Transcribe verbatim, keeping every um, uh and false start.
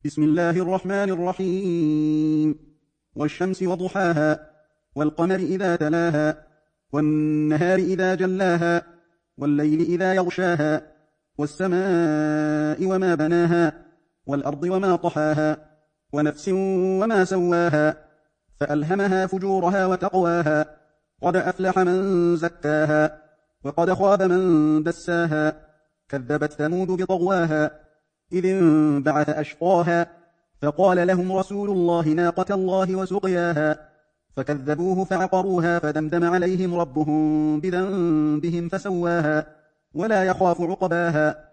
بسم الله الرحمن الرحيم. والشمس وضحاها، والقمر إذا تلاها، والنهار إذا جلاها، والليل إذا يغشاها، والسماء وما بناها، والأرض وما طحاها، ونفس وما سواها، فألهمها فجورها وتقواها. قد أفلح من زكاها، وقد خاب من دساها. كذبت ثمود بطغواها، إذ انبعث أشقاها، فقال لهم رسول الله ناقة الله وسقياها، فكذبوه فعقروها، فدمدم عليهم ربهم بذنبهم فسواها، ولا يخاف عقباها.